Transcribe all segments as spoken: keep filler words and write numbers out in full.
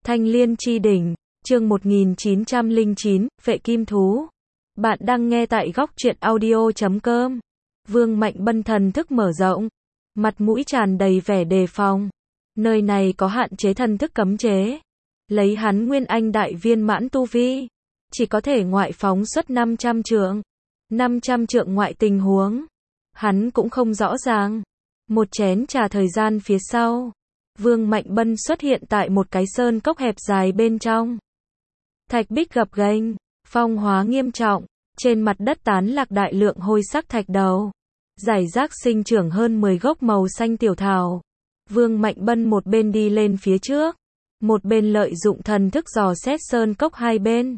Thanh Liên Chi Đỉnh, chương một nghìn chín trăm lẻ chín, Vệ Kim Thú. Bạn đang nghe tại góc truyện audio chấm com. Vương Mạnh Bân thần thức mở rộng, mặt mũi tràn đầy vẻ đề phòng. Nơi này có hạn chế thần thức cấm chế. Lấy hắn nguyên anh đại viên mãn tu vi, chỉ có thể ngoại phóng xuất năm trăm trượng. năm trăm trượng ngoại tình huống, hắn cũng không rõ ràng. Một chén trà thời gian phía sau, Vương Mạnh Bân xuất hiện tại một cái sơn cốc hẹp dài bên trong. Thạch bích gập ghềnh, phong hóa nghiêm trọng, trên mặt đất tán lạc đại lượng hôi sắc thạch đầu. Rải rác sinh trưởng hơn mười gốc màu xanh tiểu thảo. Vương Mạnh Bân một bên đi lên phía trước, một bên lợi dụng thần thức dò xét sơn cốc hai bên.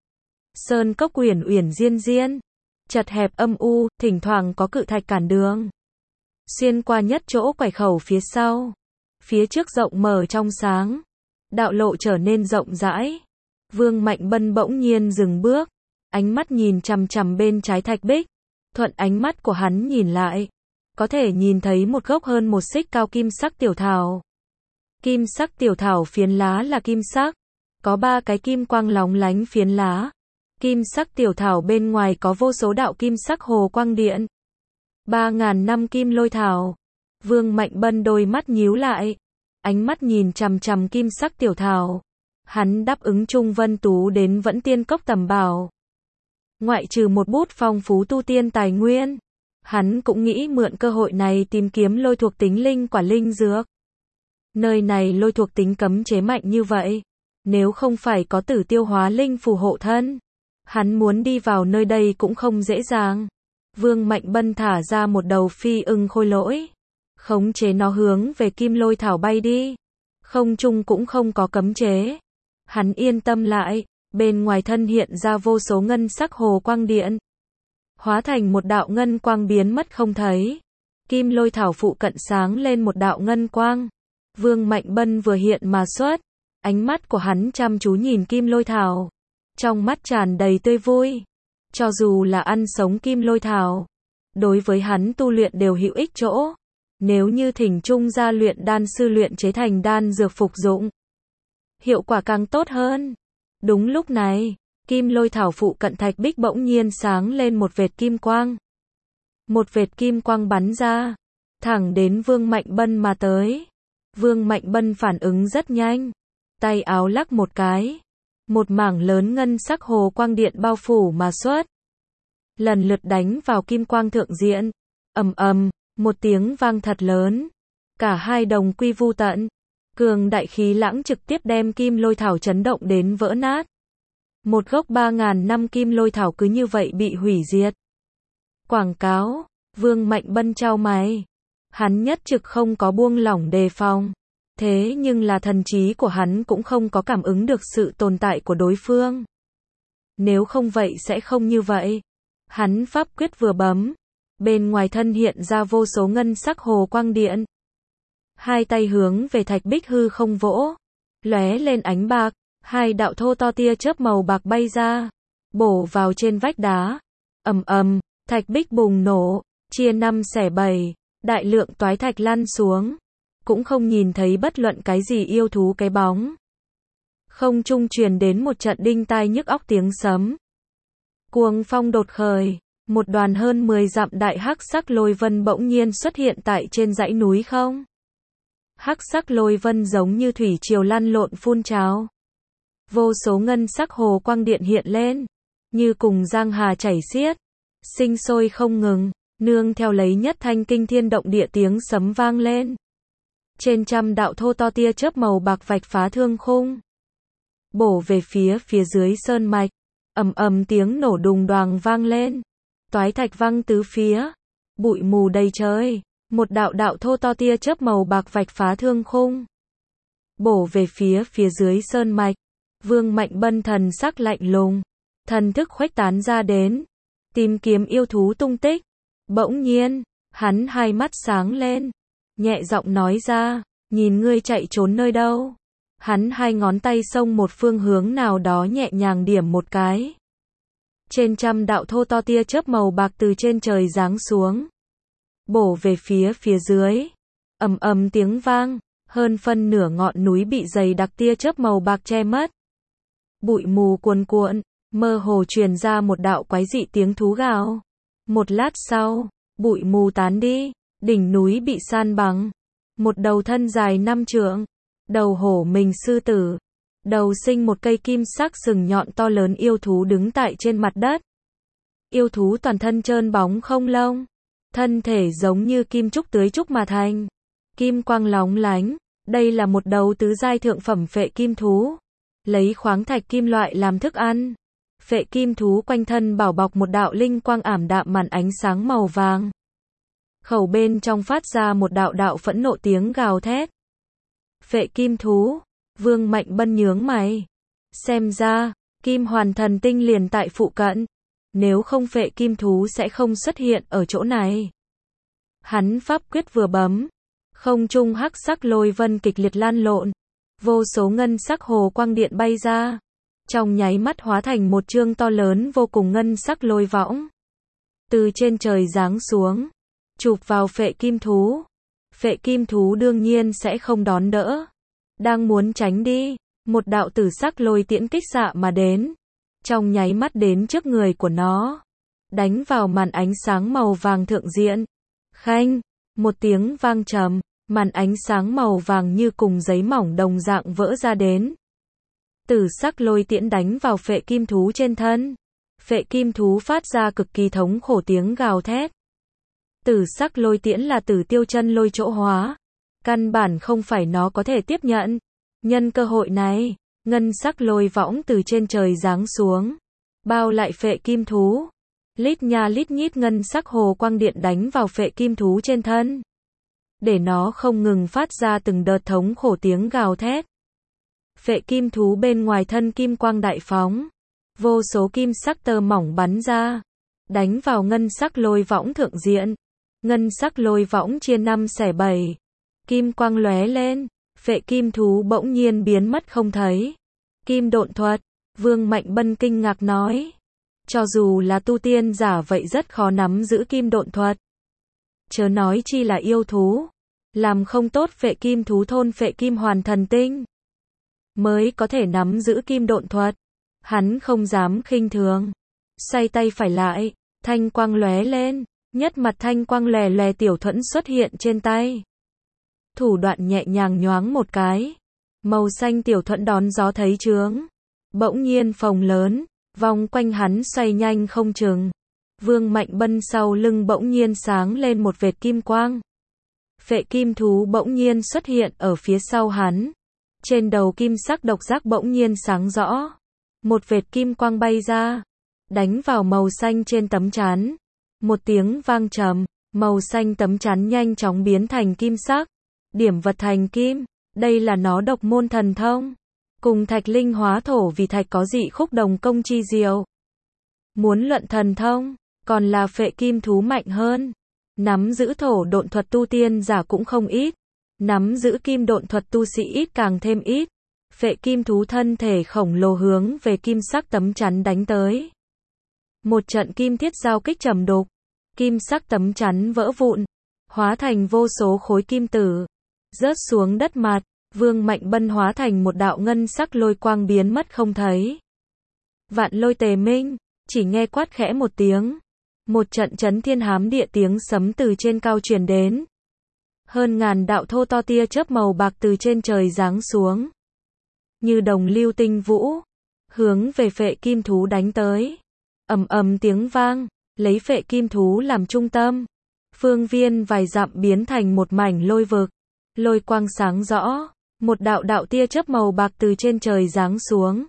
Sơn cốc uyển uyển diên diên, chật hẹp âm u, thỉnh thoảng có cự thạch cản đường. Xuyên qua nhất chỗ quải khẩu phía sau, phía trước rộng mở trong sáng, đạo lộ trở nên rộng rãi. Vương Mạnh Bân bỗng nhiên dừng bước, ánh mắt nhìn chằm chằm bên trái thạch bích. Thuận ánh mắt của hắn nhìn lại, có thể nhìn thấy một gốc hơn một xích cao kim sắc tiểu thảo. Kim sắc tiểu thảo phiến lá là kim sắc, có ba cái kim quang lóng lánh phiến lá. Kim sắc tiểu thảo bên ngoài có vô số đạo kim sắc hồ quang điện. Ba ngàn năm kim lôi thảo. Vương Mạnh Bân đôi mắt nhíu lại, ánh mắt nhìn chằm chằm kim sắc tiểu thảo. Hắn đáp ứng Trung Vân Tú đến Vẫn Tiên Cốc tầm bảo. Ngoại trừ một bút phong phú tu tiên tài nguyên, hắn cũng nghĩ mượn cơ hội này tìm kiếm lôi thuộc tính linh quả linh dược. Nơi này lôi thuộc tính cấm chế mạnh như vậy, nếu không phải có Tử Tiêu Hóa Linh phù hộ thân, hắn muốn đi vào nơi đây cũng không dễ dàng. Vương Mạnh Bân thả ra một đầu phi ưng khôi lỗi, khống chế nó hướng về kim lôi thảo bay đi. Không trung cũng không có cấm chế. Hắn yên tâm lại, bên ngoài thân hiện ra vô số ngân sắc hồ quang điện, hóa thành một đạo ngân quang biến mất không thấy. Kim lôi thảo phụ cận sáng lên một đạo ngân quang. Vương Mạnh Bân vừa hiện mà xuất, ánh mắt của hắn chăm chú nhìn kim lôi thảo, trong mắt tràn đầy tươi vui. Cho dù là ăn sống kim lôi thảo, đối với hắn tu luyện đều hữu ích chỗ. Nếu như thỉnh Trung gia luyện đan sư luyện chế thành đan dược phục dụng, hiệu quả càng tốt hơn. Đúng lúc này, kim lôi thảo phụ cận thạch bích bỗng nhiên sáng lên một vệt kim quang. Một vệt kim quang bắn ra, thẳng đến Vương Mạnh Bân mà tới. Vương Mạnh Bân phản ứng rất nhanh, tay áo lắc một cái, một mảng lớn ngân sắc hồ quang điện bao phủ mà xuất, lần lượt đánh vào kim quang thượng diện. Ầm ầm, một tiếng vang thật lớn, cả hai đồng quy vu tận. Cường đại khí lãng trực tiếp đem kim lôi thảo chấn động đến vỡ nát. Một gốc ba ngàn năm kim lôi thảo cứ như vậy bị hủy diệt. Quảng cáo, Vương Mạnh Bân chau mày. Hắn nhất trực không có buông lỏng đề phòng. Thế nhưng là thần trí của hắn cũng không có cảm ứng được sự tồn tại của đối phương. Nếu không vậy sẽ không như vậy. Hắn pháp quyết vừa bấm, bên ngoài thân hiện ra vô số ngân sắc hồ quang điện. Hai tay hướng về thạch bích hư không vỗ, lóe lên ánh bạc, hai đạo thô to tia chớp màu bạc bay ra, bổ vào trên vách đá. Ầm ầm, thạch bích bùng nổ, chia năm xẻ bảy, đại lượng toái thạch lăn xuống, cũng không nhìn thấy bất luận cái gì yêu thú cái bóng. Không trung truyền đến một trận đinh tai nhức óc tiếng sấm. Cuồng phong đột khởi, một đoàn hơn mười dặm đại hắc sắc lôi vân bỗng nhiên xuất hiện tại trên dãy núi không. Hắc sắc lôi vân giống như thủy triều lăn lộn phun trào. Vô số ngân sắc hồ quang điện hiện lên, như cùng giang hà chảy xiết, sinh sôi không ngừng, nương theo lấy nhất thanh kinh thiên động địa tiếng sấm vang lên. Trên trăm đạo thô to tia chớp màu bạc vạch phá thương khung, bổ về phía phía dưới sơn mạch. Ầm ầm tiếng nổ đùng đoàng vang lên, toái thạch văng tứ phía, bụi mù đầy trời. Một đạo đạo thô to tia chớp màu bạc vạch phá thương khung, bổ về phía phía dưới sơn mạch. Vương Mạnh Bân thần sắc lạnh lùng, thần thức khuếch tán ra đến, tìm kiếm yêu thú tung tích. Bỗng nhiên, hắn hai mắt sáng lên, nhẹ giọng nói ra, nhìn ngươi chạy trốn nơi đâu. Hắn hai ngón tay xông một phương hướng nào đó nhẹ nhàng điểm một cái. Trên trăm đạo thô to tia chớp màu bạc từ trên trời giáng xuống, bổ về phía phía dưới. Ầm ầm tiếng vang, Hơn phân nửa ngọn núi bị dày đặc tia chớp màu bạc che mất. Bụi mù cuồn cuộn, mơ hồ truyền ra một đạo quái dị tiếng thú gào. Một lát sau, bụi mù tán đi, đỉnh núi bị san bằng. Một đầu thân dài năm trượng, đầu hổ mình sư tử, đầu sinh một cây kim sắc sừng nhọn to lớn yêu thú đứng tại trên mặt đất. Yêu thú toàn thân trơn bóng không lông, thân thể giống như kim trúc tưới trúc mà thành, kim quang lóng lánh. Đây là một đầu tứ giai thượng phẩm phệ kim thú, lấy khoáng thạch kim loại làm thức ăn. Phệ kim thú quanh thân bảo bọc một đạo linh quang ảm đạm màn ánh sáng màu vàng. Khẩu bên trong phát ra một đạo đạo phẫn nộ tiếng gào thét. Phệ kim thú, Vương Mạnh Bân nhướng mày. Xem ra, Kim Hoàn Thần Tinh liền tại phụ cận. Nếu không phệ kim thú sẽ không xuất hiện ở chỗ này. Hắn pháp quyết vừa bấm, không trung hắc sắc lôi vân kịch liệt lan lộn, vô số ngân sắc hồ quang điện bay ra, trong nháy mắt hóa thành một chương to lớn vô cùng ngân sắc lôi võng, từ trên trời giáng xuống, chụp vào phệ kim thú. Phệ kim thú đương nhiên sẽ không đón đỡ, đang muốn tránh đi, một đạo tử sắc lôi tiễn kích xạ mà đến, trong nháy mắt đến trước người của nó, đánh vào màn ánh sáng màu vàng thượng diện. Khanh, một tiếng vang trầm, màn ánh sáng màu vàng như cùng giấy mỏng đồng dạng vỡ ra đến. Tử sắc lôi tiễn đánh vào phệ kim thú trên thân. Phệ kim thú phát ra cực kỳ thống khổ tiếng gào thét. Tử sắc lôi tiễn là tử tiêu chân lôi chỗ hóa, căn bản không phải nó có thể tiếp nhận. Nhân cơ hội này, ngân sắc lôi võng từ trên trời giáng xuống, bao lại phệ kim thú. Lít nha lít nhít ngân sắc hồ quang điện đánh vào phệ kim thú trên thân, để nó không ngừng phát ra từng đợt thống khổ tiếng gào thét. Phệ kim thú bên ngoài thân kim quang đại phóng, vô số kim sắc tơ mỏng bắn ra, đánh vào ngân sắc lôi võng thượng diện. Ngân sắc lôi võng chia năm xẻ bảy, kim quang lóe lên, phệ kim thú bỗng nhiên biến mất không thấy. Kim độn thuật, Vương Mạnh Bân kinh ngạc nói. Cho dù là tu tiên giả vậy rất khó nắm giữ kim độn thuật. Chớ nói chi là yêu thú, làm không tốt phệ kim thú thôn phệ kim hoàn thần tinh, mới có thể nắm giữ kim độn thuật. Hắn không dám khinh thường, xoay tay phải lại, thanh quang lóe lên, nhất mặt thanh quang lè lè tiểu thuẫn xuất hiện trên tay. Thủ đoạn nhẹ nhàng nhoáng một cái, màu xanh tiểu thuẫn đón gió thấy chướng, bỗng nhiên phồng lớn, vòng quanh hắn xoay nhanh không chừng. Vương Mạnh Bân sau lưng bỗng nhiên sáng lên một vệt kim quang. Phệ kim thú bỗng nhiên xuất hiện ở phía sau hắn. Trên đầu kim sắc độc giác bỗng nhiên sáng rõ. Một vệt kim quang bay ra, đánh vào màu xanh trên tấm chắn. Một tiếng vang trầm, màu xanh tấm chắn nhanh chóng biến thành kim sắc. Điểm vật thành kim, đây là nó độc môn thần thông. Cùng thạch linh hóa thổ vì thạch có dị khúc đồng công chi diệu. Muốn luận thần thông, còn là phệ kim thú mạnh hơn. Nắm giữ thổ độn thuật tu tiên giả cũng không ít. Nắm giữ kim độn thuật tu sĩ ít càng thêm ít. Phệ kim thú thân thể khổng lồ hướng về kim sắc tấm chắn đánh tới. Một trận kim thiết giao kích trầm đục. Kim sắc tấm chắn vỡ vụn, hóa thành vô số khối kim tử, rớt xuống đất mặt. Vương Mạnh Bân hóa thành một đạo ngân sắc lôi quang biến mất không thấy. Vạn lôi tề minh, chỉ nghe quát khẽ một tiếng. Một trận chấn thiên hám địa tiếng sấm từ trên cao truyền đến. Hơn ngàn đạo thô to tia chớp màu bạc từ trên trời giáng xuống. Như đồng lưu tinh vũ, hướng về phệ kim thú đánh tới. Ầm ầm tiếng vang, lấy phệ kim thú làm trung tâm. Phương viên vài dặm biến thành một mảnh lôi vực. Lôi quang sáng rõ. Một đạo đạo tia chớp màu bạc từ trên trời giáng xuống,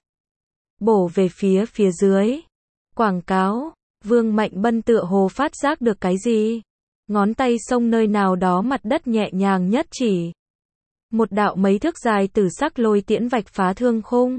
bổ về phía phía dưới. Quảng cáo, Vương Mạnh Bân tựa hồ phát giác được cái gì. Ngón tay xông nơi nào đó mặt đất nhẹ nhàng nhất chỉ. Một đạo mấy thước dài tử sắc lôi tiễn vạch phá thương khung,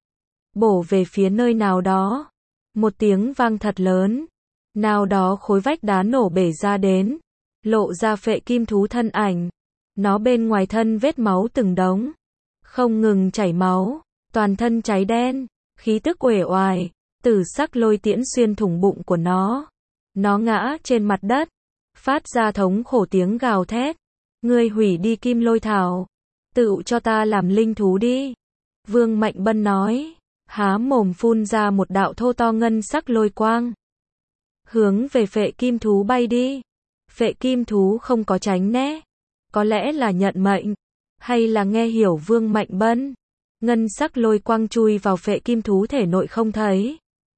bổ về phía nơi nào đó. Một tiếng vang thật lớn, nào đó khối vách đá nổ bể ra đến, lộ ra phệ kim thú thân ảnh. Nó bên ngoài thân vết máu từng đống, không ngừng chảy máu, toàn thân cháy đen, khí tức uể oải, tử sắc lôi tiễn xuyên thủng bụng của nó. Nó ngã trên mặt đất, phát ra thống khổ tiếng gào thét. Ngươi hủy đi kim lôi thảo, Tự cho ta làm linh thú đi. Vương Mạnh Bân nói, há mồm phun ra một đạo thô to ngân sắc lôi quang. Hướng về phệ kim thú bay đi. Phệ kim thú không có tránh né. Có lẽ là nhận mệnh, hay là nghe hiểu Vương Mạnh Bân. Ngân sắc lôi quang chui vào phệ kim thú thể nội không thấy.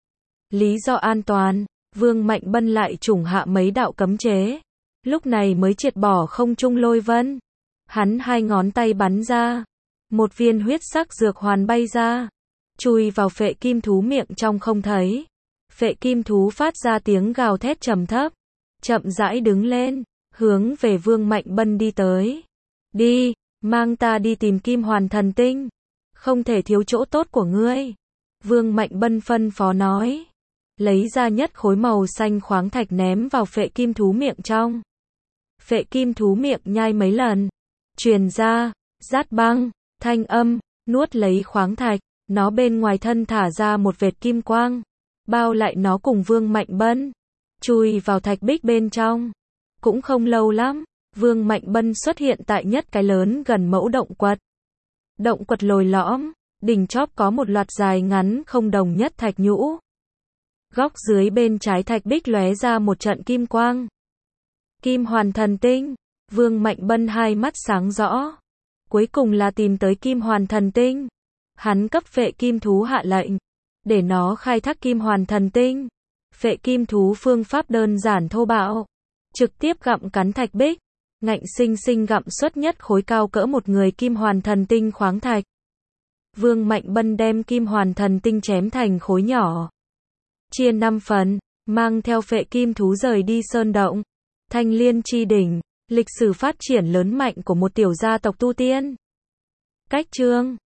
Lý do an toàn, Vương Mạnh Bân lại trùng hạ mấy đạo cấm chế. Lúc này mới triệt bỏ không trung lôi vân. Hắn hai ngón tay bắn ra. Một viên huyết sắc dược hoàn bay ra. Chui vào phệ kim thú miệng trong không thấy. Phệ kim thú phát ra tiếng gào thét trầm thấp. Chậm rãi đứng lên. Hướng về Vương Mạnh Bân đi tới. Đi, mang ta đi tìm Kim Hoàn Thần Tinh. Không thể thiếu chỗ tốt của ngươi. Vương Mạnh Bân phân phó nói. Lấy ra nhất khối màu xanh khoáng thạch ném vào phệ kim thú miệng trong. Phệ kim thú miệng nhai mấy lần. Truyền ra, rát băng, thanh âm, nuốt lấy khoáng thạch. Nó bên ngoài thân thả ra một vệt kim quang. Bao lại nó cùng Vương Mạnh Bân. Chui vào thạch bích bên trong. Cũng không lâu lắm, Vương Mạnh Bân xuất hiện tại nhất cái lớn gần mẫu động quật. Động quật lồi lõm, đỉnh chóp có một loạt dài ngắn không đồng nhất thạch nhũ. Góc dưới bên trái thạch bích lóe ra một trận kim quang. Kim Hoàn Thần Tinh, Vương Mạnh Bân hai mắt sáng rõ. Cuối cùng là tìm tới Kim Hoàn Thần Tinh. Hắn cấp phệ kim thú hạ lệnh, để nó khai thác Kim Hoàn Thần Tinh. Phệ kim thú phương pháp đơn giản thô bạo. Trực tiếp gặm cắn thạch bích, ngạnh sinh sinh gặm xuất nhất khối cao cỡ một người Kim Hoàn Thần Tinh khoáng thạch. Vương Mạnh Bân đem Kim Hoàn Thần Tinh chém thành khối nhỏ. Chia năm phần, mang theo phệ kim thú rời đi sơn động. Thanh Liên Chi Đỉnh, lịch sử phát triển lớn mạnh của một tiểu gia tộc tu tiên. Cách chương